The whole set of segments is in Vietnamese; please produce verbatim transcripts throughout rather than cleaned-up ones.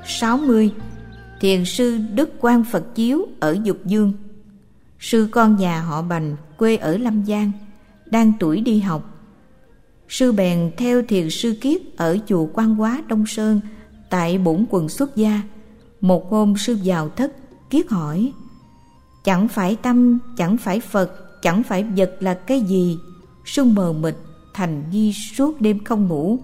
sáu mươi. Thiền sư Đức Quang Phật Chiếu ở Dục Dương. Sư con nhà họ Bành, quê ở Lâm Giang, đang tuổi đi học. Sư bèn theo thiền sư Kiết ở chùa Quan Hóa Đông Sơn tại Bổn Quận Xuất Gia. Một hôm sư vào thất, Kiết hỏi: chẳng phải tâm, chẳng phải Phật, chẳng phải vật là cái gì? Sư mờ mịt, thành nghi suốt đêm không ngủ.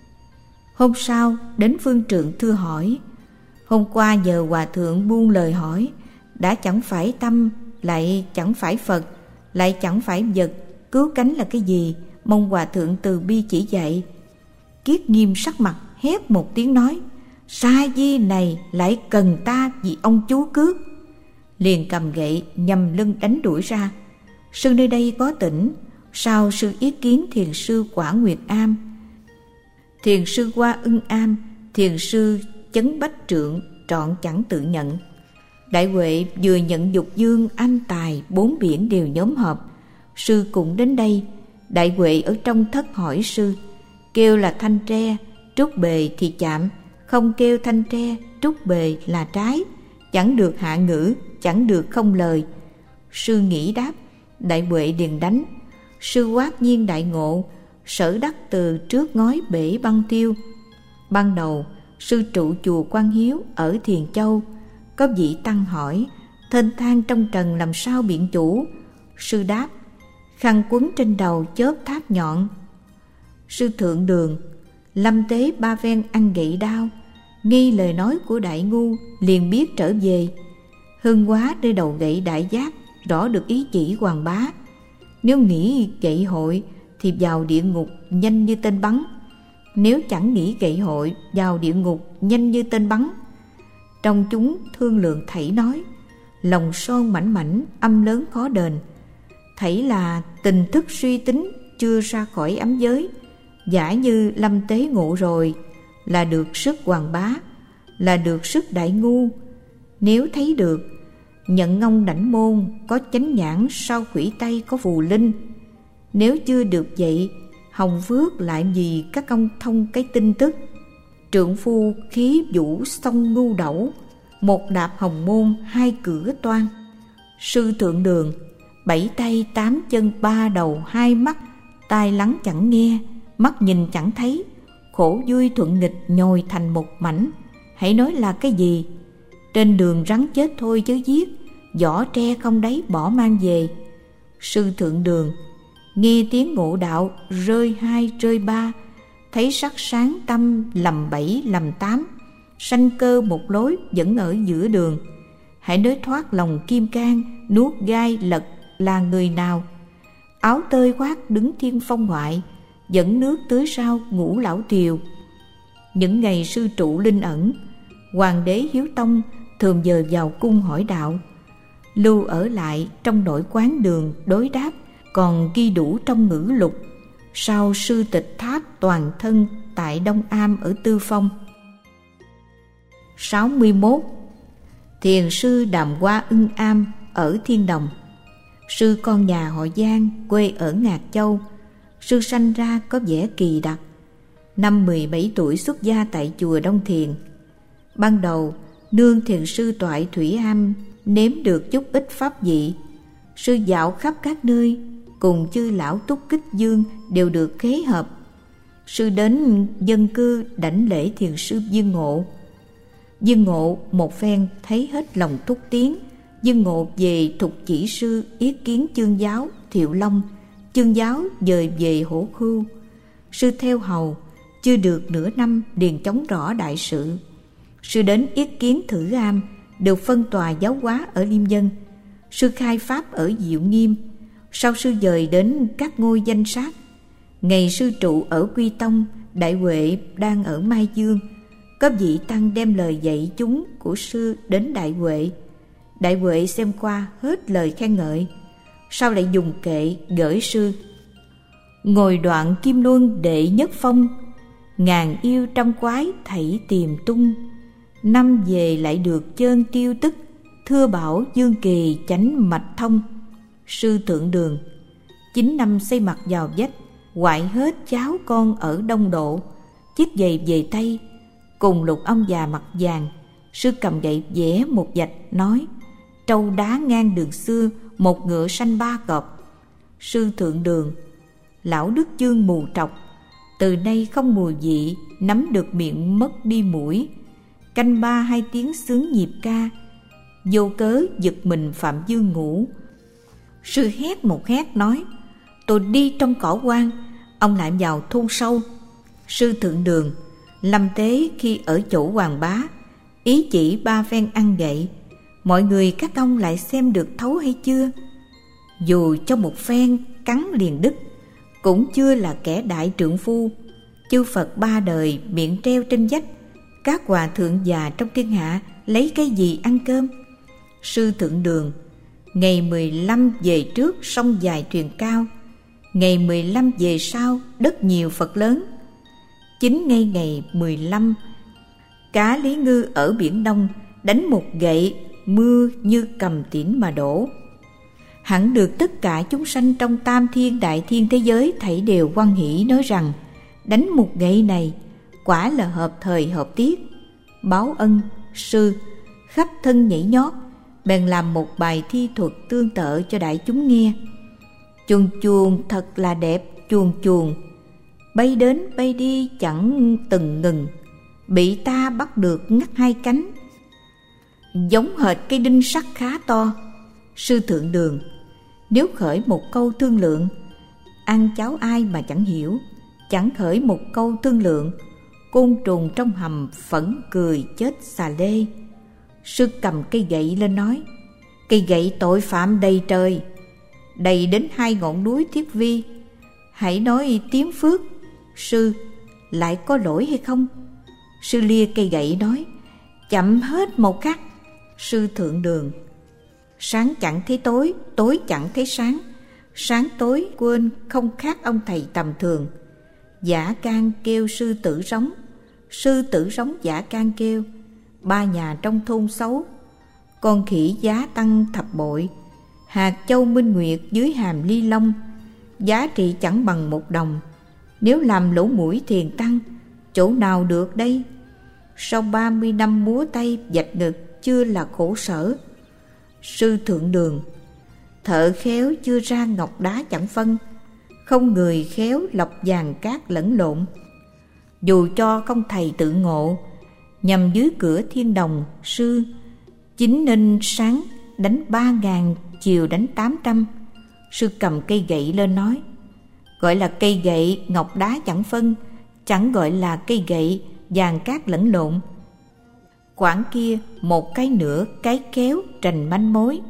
Hôm sau đến phương trượng thưa hỏi: hôm qua nhờ hòa thượng buông lời hỏi, đã chẳng phải tâm, lại chẳng phải Phật, lại chẳng phải vật, cứu cánh là cái gì? Mong hòa thượng từ bi chỉ dạy. Kiết nghiêm sắc mặt, hét một tiếng nói: sa di này lại cần ta vì ông chú cước. Liền cầm gậy nhằm lưng đánh đuổi ra. Sư nơi đây có tỉnh, sao sư ý kiến thiền sư Quả Nguyệt Am, thiền sư Hoa Ưng Am, thiền sư Chấn Bách Trượng trọn chẳng tự nhận. Đại Huệ vừa nhận Dục Dương, Anh Tài, bốn biển đều nhóm họp. Sư cũng đến đây. Đại Huệ ở trong thất hỏi sư: kêu là thanh tre, trúc bề thì chạm, không kêu thanh tre, trúc bề là trái, chẳng được hạ ngữ, chẳng được không lời. Sư nghĩ đáp. Đại Huệ liền đánh. Sư quát nhiên đại ngộ, sở đắc từ trước ngói bể băng tiêu. Ban đầu sư trụ chùa Quan Hiếu ở Thiền Châu. Có vị tăng hỏi: thênh thang trong trần làm sao biện chủ? Sư đáp: khăn quấn trên đầu chớp tháp nhọn. Sư thượng đường, lâm tế ba ven ăn gậy đao, nghi lời nói của đại ngu, liền biết trở về. Hưng quá nơi đầu gậy đại giác, rõ được ý chỉ Hoàng Bá. Nếu nghĩ gậy hội thì vào địa ngục nhanh như tên bắn, nếu chẳng nghĩ gậy hội vào địa ngục nhanh như tên bắn. Trong chúng thương lượng thảy nói: lòng son mảnh mảnh, âm lớn khó đền. Thảy là tình thức suy tính, chưa ra khỏi ấm giới. Giả như lâm tế ngộ rồi, là được sức Hoàng Bá, là được sức đại ngu. Nếu thấy được, nhận ngông đảnh môn, có chánh nhãn, sau quỷ tay có phù linh. Nếu chưa được vậy, hồng phước lại vì các công thông cái tin tức. Trượng phu khí vũ song ngu đẩu, một đạp hồng môn, hai cửa toan. Sư thượng đường, bảy tay tám chân ba đầu hai mắt, tai lắng chẳng nghe, mắt nhìn chẳng thấy, khổ vui thuận nghịch nhồi thành một mảnh. Hãy nói là cái gì? Trên đường rắn chết thôi chứ giết, vỏ tre không đấy bỏ mang về. Sư thượng đường, nghe tiếng ngộ đạo rơi hai rơi ba, thấy sắc sáng tâm lầm bảy lầm tám, sanh cơ một lối vẫn ở giữa đường. Hãy nói thoát lòng kim cang, nuốt gai lật là người nào? Áo tơi khoác đứng thiên phong ngoại, dẫn nước tưới sao ngũ lão tiều. Những ngày sư trụ linh ẩn, hoàng đế Hiếu Tông thường giờ vào cung hỏi đạo. Lưu ở lại trong nội quán đường đối đáp, còn ghi đủ trong ngữ lục. Sau sư tịch tháp toàn thân tại Đông Am ở Tư Phong. sáu mươi mốt. Thiền sư Đàm Hoa Ưng Am ở Thiên Đồng. Sư con nhà họ Giang, quê ở Ngạc Châu. Sư sanh ra có vẻ kỳ đặc. Năm mười bảy tuổi xuất gia tại chùa Đông Thiền. Ban đầu nương thiền sư Toại Thủy Am nếm được chút ít pháp vị. Sư dạo khắp các nơi, cùng chư lão Túc Kích Dương đều được khế hợp. Sư đến dân cư đảnh lễ thiền sư Dương Ngộ. Dương Ngộ một phen thấy hết lòng thúc tiến. Dương Ngộ về thục chỉ sư yết kiến chương giáo Thiệu Long. Chương giáo dời về Hổ Khưu. Sư theo hầu, chưa được nửa năm liền chống rõ đại sự. Sư đến yết kiến Thử Am, được phân tòa giáo hóa ở Liêm Dân. Sư khai pháp ở Diệu Nghiêm. Sau sư dời đến các ngôi danh sát. Ngày sư trụ ở Quy Tông, Đại Huệ đang ở Mai Dương. Có vị tăng đem lời dạy chúng của sư đến Đại Huệ. Đại Huệ xem qua hết lời khen ngợi. Sau lại dùng kệ gửi sư: ngồi đoạn kim luân đệ nhất phong, ngàn yêu trăm quái thảy tìm tung. Năm về lại được chơn tiêu tức, thưa bảo dương kỳ chánh mạch thông. Sư thượng đường, chín năm xây mặt vào vách, hoại hết cháu con ở Đông Độ. Chiếc giày về tay, Cùng lục ông già mặt vàng, sư cầm gậy vẽ một vạch nói: trâu đá ngang đường xưa, một ngựa sanh ba cọp. Sư thượng đường: lão Đức Chương mù trọc, từ nay không mùi vị, nắm được miệng mất đi mũi. Canh ba hai tiếng sướng nhịp ca, vô cớ giật mình Phạm Dương ngủ. Sư hét một hét nói: tôi đi trong cỏ hoang, ông lại vào thôn sâu. Sư thượng đường: lâm tế khi ở chỗ Hoàng Bá, ý chỉ ba phen ăn gậy, mọi người các ông lại xem được thấu hay chưa? Dù cho một phen cắn liền đứt, cũng chưa là kẻ đại trượng phu. Chư Phật ba đời miệng treo trên vách, các hòa thượng già trong thiên hạ lấy cái gì ăn cơm? Sư thượng đường: ngày mười lăm về trước sông dài thuyền cao, ngày mười lăm về sau đất nhiều Phật lớn. Chính ngay ngày mười lăm, cá Lý Ngư ở Biển Đông đánh một gậy, mưa như cầm tiễn mà đổ. Hẳn được tất cả chúng sanh trong tam thiên đại thiên thế giới thảy đều hoan hỷ, nói rằng đánh một gậy này quả là hợp thời hợp tiết. Báo ân, sư khắp thân nhảy nhót, bèn làm một bài thi thuật tương tự cho đại chúng nghe. Chuồn chuồn thật là đẹp, chuồn chuồn bay đến bay đi chẳng từng ngừng, bị ta bắt được ngắt hai cánh, giống hệt cây đinh sắt khá to. Sư thượng đường: nếu khởi một câu thương lượng, ăn cháo ai mà chẳng hiểu, chẳng khởi một câu thương lượng, côn trùng trong hầm phẫn cười chết xà lê. Sư cầm cây gậy lên nói: cây gậy tội phạm đầy trời, đầy đến hai ngọn núi Thiết Vi, hãy nói tiếng phước, sư lại có lỗi hay không? Sư lia cây gậy nói: chậm hết một khắc. Sư thượng đường: sáng chẳng thấy tối, tối chẳng thấy sáng, sáng tối quên không khác ông thầy tầm thường. Giả can kêu sư tử sống, sư tử sống giả can kêu, ba nhà trong thôn xấu. Con khỉ giá tăng thập bội, hạt châu minh nguyệt dưới hàm ly long, giá trị chẳng bằng một đồng. Nếu làm lỗ mũi thiền tăng, chỗ nào được đây? Sau ba mươi năm múa tay vạch ngực chưa là khổ sở. Sư thượng đường: thợ khéo chưa ra ngọc đá chẳng phân, không người khéo lọc vàng cát lẫn lộn. Dù cho không thầy tự ngộ, nhằm dưới cửa thiên đồng, sư chính nên sáng đánh ba ngàn, chiều đánh tám trăm. Sư cầm cây gậy lên nói: gọi là cây gậy ngọc đá chẳng phân, chẳng gọi là cây gậy vàng cát lẫn lộn. Quảng kia một cái nữa cái kéo trành manh mối,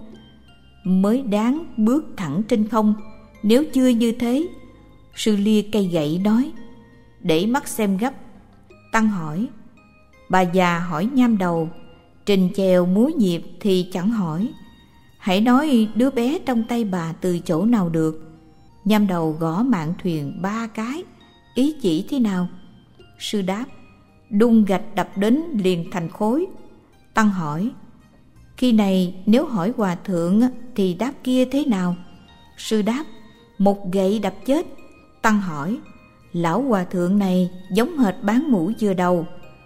mới đáng bước thẳng trên không. Nếu chưa như thế. Sư lia cây gậy nói: để mắt xem gấp. Tăng hỏi: bà già hỏi nham đầu, trình chèo múa nhịp thì chẳng hỏi, hãy nói đứa bé trong tay bà từ chỗ nào được? Nham đầu gõ mạn thuyền ba cái, ý chỉ thế nào? Sư đáp: đung gạch đập đến liền thành khối. Tăng hỏi: khi này nếu hỏi hòa thượng thì đáp kia thế nào? Sư đáp: một gậy đập chết. Tăng hỏi: lão hòa thượng này giống hệt bán mũ dừa đầu.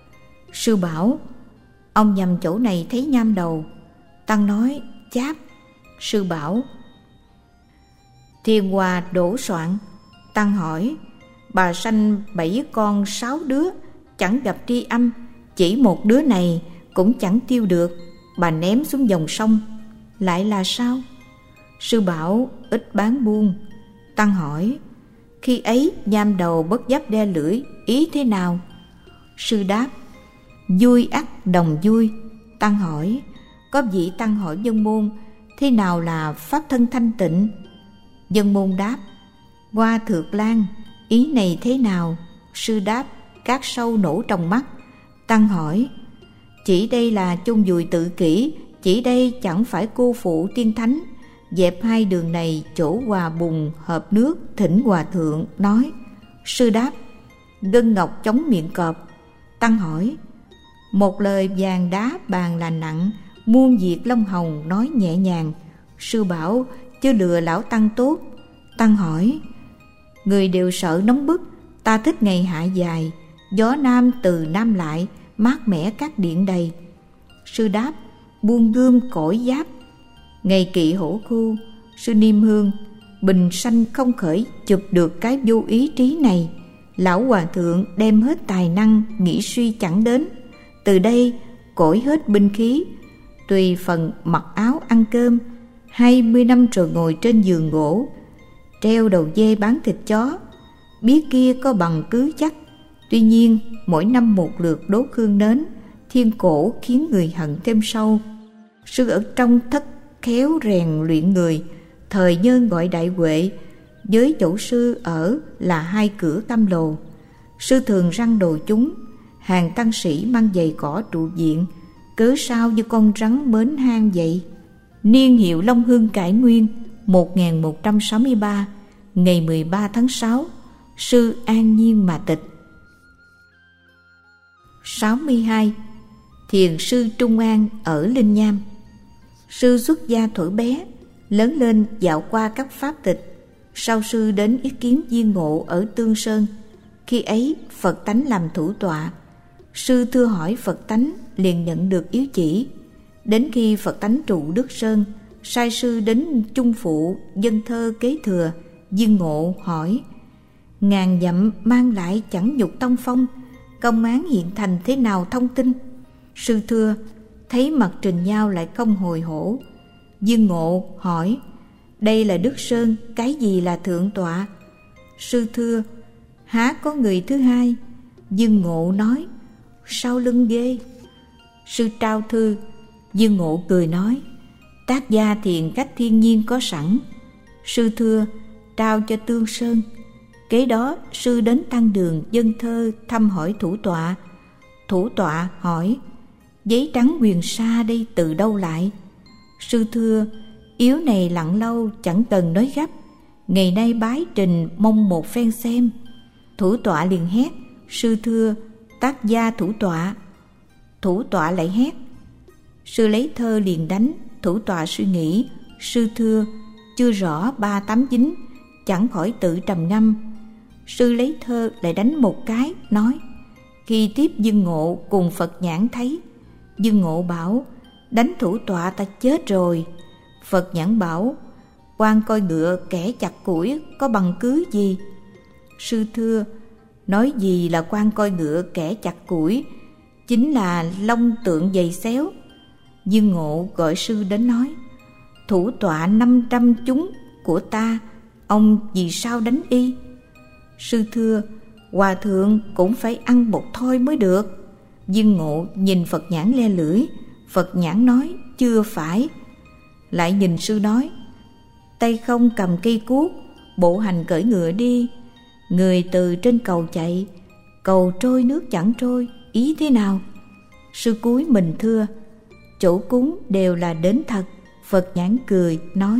Sư bảo: ông nhầm chỗ này thấy nham đầu. Tăng nói: cháp. Sư bảo: thiên hòa đổ soạn. Tăng hỏi: bà sanh bảy con sáu đứa, chẳng gặp tri âm, chỉ một đứa này cũng chẳng tiêu được, bà ném xuống dòng sông, lại là sao? Sư bảo: ít bán buôn. Tăng hỏi: khi ấy nham đầu bất giáp đe lưỡi, ý thế nào? Sư đáp: vui ắt đồng vui. Tăng hỏi: có vị tăng hỏi dân môn, thế nào là pháp thân thanh tịnh? Dân môn đáp: hoa thược lan, ý này thế nào? Sư đáp: các sâu nổ trong mắt. Tăng hỏi: chỉ đây là chôn vùi tự kỷ, chỉ đây chẳng phải cô phụ tiên thánh, dẹp hai đường này chỗ hòa bùn hợp nước, thỉnh hòa thượng nói. Sư đáp: gân ngọc chống miệng cọp. Tăng hỏi: một lời vàng đá bàn là nặng, muôn việc lông hồng nói nhẹ nhàng. Sư bảo: chứ lừa lão tăng tốt. Tăng hỏi: người đều sợ nóng bức, ta thích ngày hạ dài, gió nam từ nam lại, mát mẻ các điện đầy. Sư đáp: buông gươm cổi giáp. Ngày kỵ hổ khu, sư niêm hương: bình sanh không khởi chụp được cái vô ý trí này. Lão hòa thượng đem hết tài năng, nghĩ suy chẳng đến. Từ đây cổi hết binh khí, tùy phần mặc áo ăn cơm. Hai mươi năm rồi ngồi trên giường gỗ, treo đầu dê bán thịt chó. Biết kia có bằng cứ chắc. Tuy nhiên mỗi năm một lượt đốt hương nến, thiên cổ khiến người hận thêm sâu. Sư ở trong thất khéo rèn luyện người, thời nhân gọi đại huệ. Với chỗ sư ở là hai cửa tam lồ. Sư thường răn đồ chúng, hàng tăng sĩ mang giày cỏ trụ viện. Cớ sao như con rắn mến hang vậy? Niên hiệu Long Hưng Cải Nguyên một nghìn một trăm sáu mươi ba, ngày mười ba tháng sáu, sư an nhiên mà tịch. sáu mươi hai. Thiền sư Trung An ở Linh Nham. Sư xuất gia thuở bé, lớn lên dạo qua các pháp tịch. Sau sư đến ý kiến Viên Ngộ ở Tương Sơn. Khi ấy Phật tánh làm thủ tọa. Sư thưa hỏi Phật tánh, liền nhận được yếu chỉ. Đến khi Phật tánh trụ Đức Sơn, sai sư đến Trung Phụ dân thơ kế thừa. Viên Ngộ hỏi: ngàn dặm mang lại chẳng nhục tông phong, công án hiện thành thế nào thông tin? Sư thưa: thấy mặt trình nhau lại không hồi hổ. Viên Ngộ hỏi: đây là Đức Sơn, cái gì là thượng tọa? Sư thưa: há có người thứ hai? Viên Ngộ nói: sau lưng ghê. Sư trao thư. Viên Ngộ cười nói: tác gia thiền cách thiên nhiên có sẵn. Sư thưa: trao cho Tương Sơn. Kế đó sư đến tăng đường dân thơ thăm hỏi thủ tọa. Thủ tọa hỏi: giấy trắng huyền sa đây từ đâu lại? Sư thưa: yếu này lặng lâu chẳng cần nói gấp, ngày nay bái trình mong một phen xem. Thủ tọa liền hét: sư thưa, tác gia thủ tọa. Thủ tọa lại hét. Sư lấy thơ liền đánh. Thủ tọa suy nghĩ: sư thưa, chưa rõ ba tám dính, chẳng khỏi tự trầm ngâm. Sư lấy thơ lại đánh một cái, nói: khi tiếp Dương Ngộ cùng Phật nhãn thấy. Dương Ngộ bảo: đánh thủ tọa ta chết rồi. Phật nhãn bảo: quan coi ngựa kẻ chặt củi có bằng cứ gì? Sư thưa: nói gì là quan coi ngựa kẻ chặt củi, chính là long tượng giày xéo. Dương Ngộ gọi sư đến nói: thủ tọa năm trăm chúng của ta, ông vì sao đánh y? Sư thưa: hòa thượng cũng phải ăn một thôi mới được. Dương Ngộ nhìn Phật nhãn le lưỡi. Phật nhãn nói: chưa phải. Lại nhìn sư nói: tay không cầm cây cuốc, bộ hành cởi ngựa đi. Người từ trên cầu chạy, cầu trôi nước chẳng trôi, ý thế nào? Sư cúi mình thưa: chỗ cúng đều là đến thật. Phật nhãn cười nói: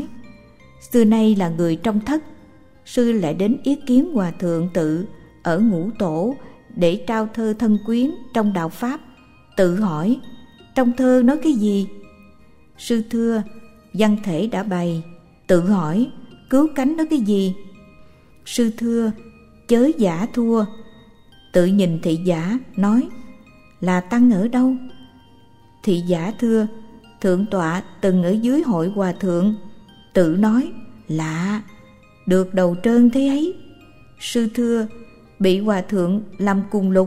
xưa nay là người trong thất. Sư lại đến ý kiến hòa thượng Tự ở Ngũ Tổ để trao thơ thân quyến trong đạo pháp. Tự hỏi: trong thơ nói cái gì? Sư thưa: văn thể đã bày. Tự hỏi: cứu cánh nói cái gì? Sư thưa: chớ giả thua. Tự nhìn thị giả nói: là tăng ở đâu? Thị giả thưa: thượng tọa từng ở dưới hội hòa thượng. Tự nói: lạ, được đầu trơn thế ấy. Sư thưa: bị hòa thượng làm cùng lục.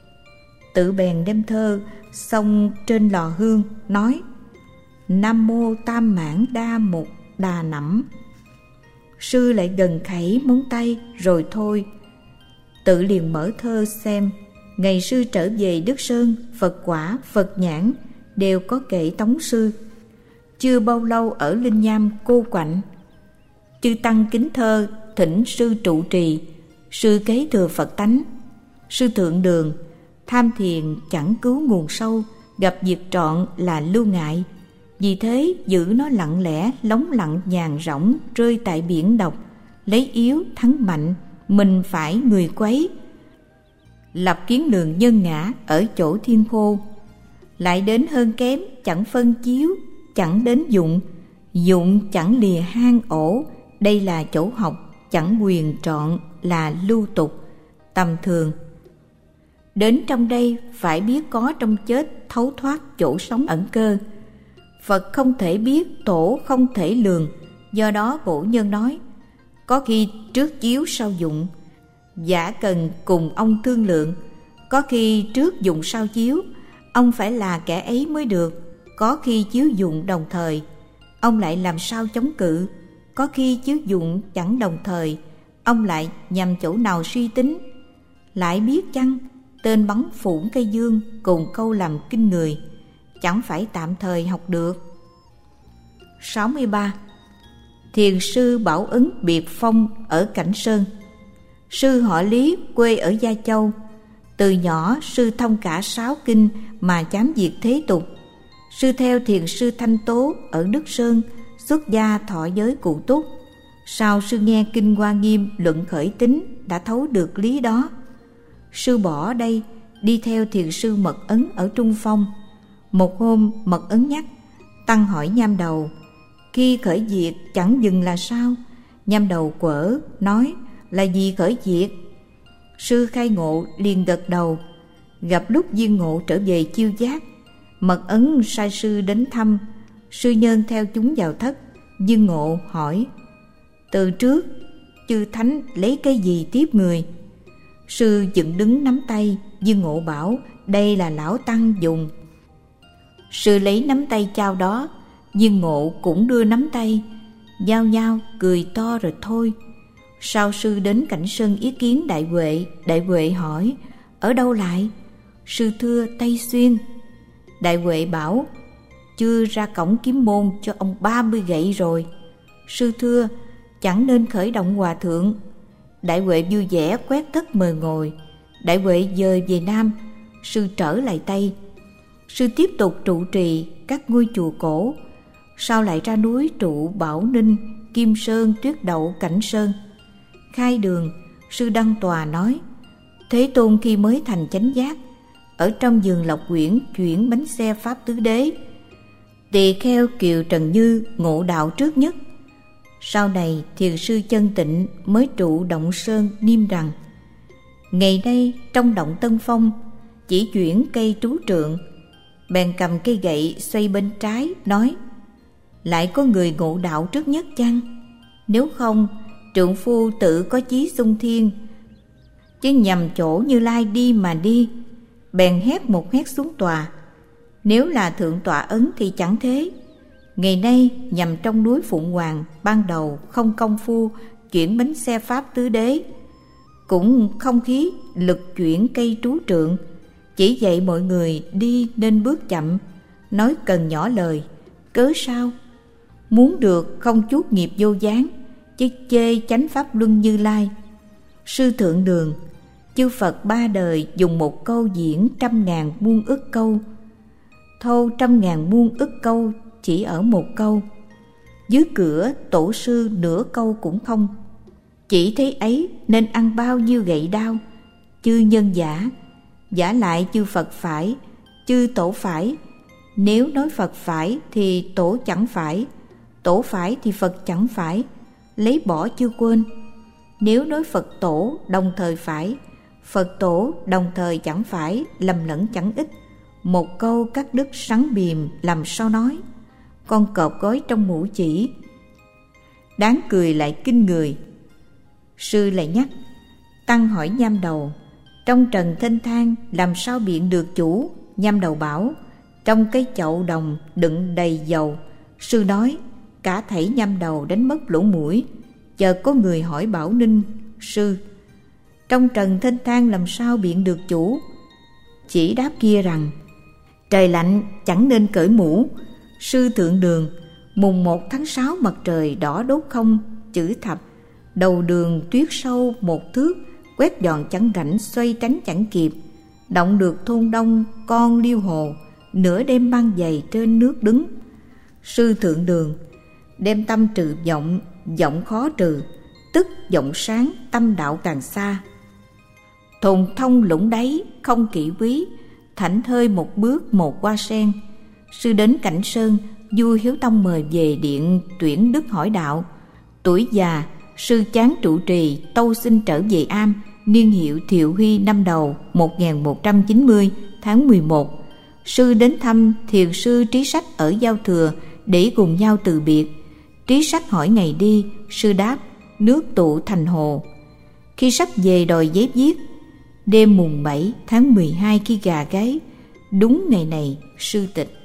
Tự bèn đem thơ xong trên lò hương, nói: nam mô tam mãn đa mục đà nẵm. Sư lại gần khẩy móng tay rồi thôi. Tự liền mở thơ xem. Ngày sư trở về Đức Sơn, Phật quả, Phật nhãn đều có kệ tống sư. Chưa bao lâu ở Linh Nham cô quạnh. Chư tăng kính thơ thỉnh sư trụ trì. Sư kế thừa Phật tánh. Sư thượng đường tham thiền chẳng cứu nguồn sâu, gặp việc trọn là lưu ngại. Vì thế giữ nó lặng lẽ, lóng lặng nhàn rỗng, rơi tại biển độc. Lấy yếu thắng mạnh, mình phải người quấy. Lập kiến lường nhân ngã ở chỗ thiên khô. Lại đến hơn kém, chẳng phân chiếu, chẳng đến dụng. Dụng chẳng lìa hang ổ. Đây là chỗ học, chẳng quyền trọn là lưu tục, tầm thường. Đến trong đây phải biết có trong chết thấu thoát chỗ sống ẩn cơ. Phật không thể biết, tổ không thể lường. Do đó Bổ Nhân nói, có khi trước chiếu sau dụng, giả cần cùng ông thương lượng. Có khi trước dụng sau chiếu, ông phải là kẻ ấy mới được. Có khi chiếu dụng đồng thời, ông lại làm sao chống cự. Có khi chiếu dụng chẳng đồng thời, ông lại nhằm chỗ nào suy tính. Lại biết chăng, tên bắn phủng cây dương cùng câu làm kinh người, chẳng phải tạm thời học được. sáu mươi ba. Thiền sư Bảo Ứng biệt phong ở Cảnh Sơn. Sư họ Lý quê ở Gia Châu. Từ nhỏ sư thông cả sáu kinh mà chám diệt thế tục. Sư theo thiền sư Thanh Tố ở Đức Sơn, xuất gia thọ giới Cụ Túc. Sau sư nghe kinh Hoa Nghiêm luận khởi tính, đã thấu được lý đó. Sư bỏ đây, đi theo thiền sư Mật Ấn ở Trung Phong. Một hôm Mật Ấn nhắc, tăng hỏi Nham Đầu, khi khởi diệt chẳng dừng là sao? Nham Đầu quở nói, là gì khởi diệt? Sư khai ngộ liền gật đầu. Gặp lúc viên ngộ trở về Chiêu Giác, Mật Ấn sai sư đến thăm. Sư nhân theo chúng vào thất. Viên ngộ hỏi, từ trước chư thánh lấy cái gì tiếp người? Sư dựng đứng nắm tay. Viên ngộ bảo, đây là lão tăng dùng. Sư lấy nắm tay trao đó. Viên ngộ cũng đưa nắm tay, giao nhau cười to rồi thôi. Sau sư đến Cảnh Sơn ý kiến Đại Huệ. Đại Huệ hỏi, ở đâu lại? Sư thưa, Tây Xuyên. Đại Huệ bảo, chưa ra cổng Kiếm Môn cho ông ba mươi gậy rồi. Sư thưa, chẳng nên khởi động hòa thượng. Đại Huệ vui vẻ quét tất mời ngồi. Đại Huệ dời về Nam. Sư trở lại Tây. Sư tiếp tục trụ trì các ngôi chùa cổ. Sau lại ra núi trụ Bảo Ninh, Kim Sơn, Tuyết Đậu, Cảnh Sơn. Khai đường, sư đăng tòa nói, Thế Tôn khi mới thành chánh giác, ở trong giường Lộc Quyển chuyển bánh xe Pháp Tứ Đế. Tỳ kheo Kiều Trần Như ngộ đạo trước nhất. Sau này thiền sư Chân Tịnh mới trụ Động Sơn niêm rằng, ngày nay trong động Tân Phong chỉ chuyển cây trú trượng. Bèn cầm cây gậy xoay bên trái nói, lại có người ngộ đạo trước nhất chăng? Nếu không, trượng phu tự có chí xung thiên, chứ nhằm chỗ Như Lai đi mà đi. Bèn hét một hét xuống tòa. Nếu là thượng tọa ấn thì chẳng thế. Ngày nay nhằm trong núi Phụng Hoàng, ban đầu không công phu chuyển bánh xe Pháp Tứ Đế, cũng không khí lực chuyển cây trú trượng, chỉ dạy mọi người đi nên bước chậm, nói cần nhỏ lời. Cớ sao? Muốn được không chuốc nghiệp vô gián, chứ chê chánh pháp luân Như Lai. Sư Thượng Đường, chư Phật ba đời dùng một câu diễn trăm ngàn muôn ức câu. Thâu trăm ngàn muôn ức câu chỉ ở một câu. Dưới cửa tổ sư nửa câu cũng không. Chỉ thế ấy nên ăn bao nhiêu gậy đao. Chư nhân giả, giả lại chư Phật phải, chư tổ phải. Nếu nói Phật phải thì tổ chẳng phải, tổ phải thì Phật chẳng phải, lấy bỏ chưa quên. Nếu nói Phật tổ đồng thời phải, Phật tổ đồng thời chẳng phải, lầm lẫn chẳng ích. Một câu cắt đứt sắn bìm làm sao nói. Con cọp gói trong mũ chỉ, đáng cười lại kinh người. Sư lại nhắc, tăng hỏi Nham Đầu, trong trần thênh thang làm sao biện được chủ? Nham Đầu bảo, trong cái chậu đồng đựng đầy dầu. Sư nói, cả thảy Nham Đầu đánh mất lỗ mũi. Chờ có người hỏi Bảo Ninh, sư, trong trần thênh thang làm sao biện được chủ? Chỉ đáp kia rằng, trời lạnh chẳng nên cởi mũ. Sư Thượng Đường, mùng một tháng sáu mặt trời đỏ đốt không, chữ thập, đầu đường tuyết sâu một thước, quét dọn chẳng rảnh, xoay tránh chẳng kịp. Động được thôn đông con liêu hồ, nửa đêm băng dày trên nước đứng. Sư Thượng Đường, đem tâm trừ vọng, vọng khó trừ, tức vọng sáng, tâm đạo càng xa. Thùng thông lũng đáy, không kỵ quý, thảnh thơi một bước một hoa sen. Sư đến Cảnh Sơn, vua Hiếu Tông mời về điện tuyển đức hỏi đạo. Tuổi già, sư chán trụ trì, tâu xin trở về am, niên hiệu Thiệu Huy năm Đầu một nghìn một trăm chín mươi tháng mười một, sư đến thăm thiền sư Trí Sách ở Giao Thừa để cùng nhau từ biệt. Trí Sách hỏi ngày đi, sư đáp: nước tụ thành hồ. Khi sắp về đòi giấy viết, đêm mùng bảy tháng mười hai khi gà gáy, đúng ngày này sư tịch.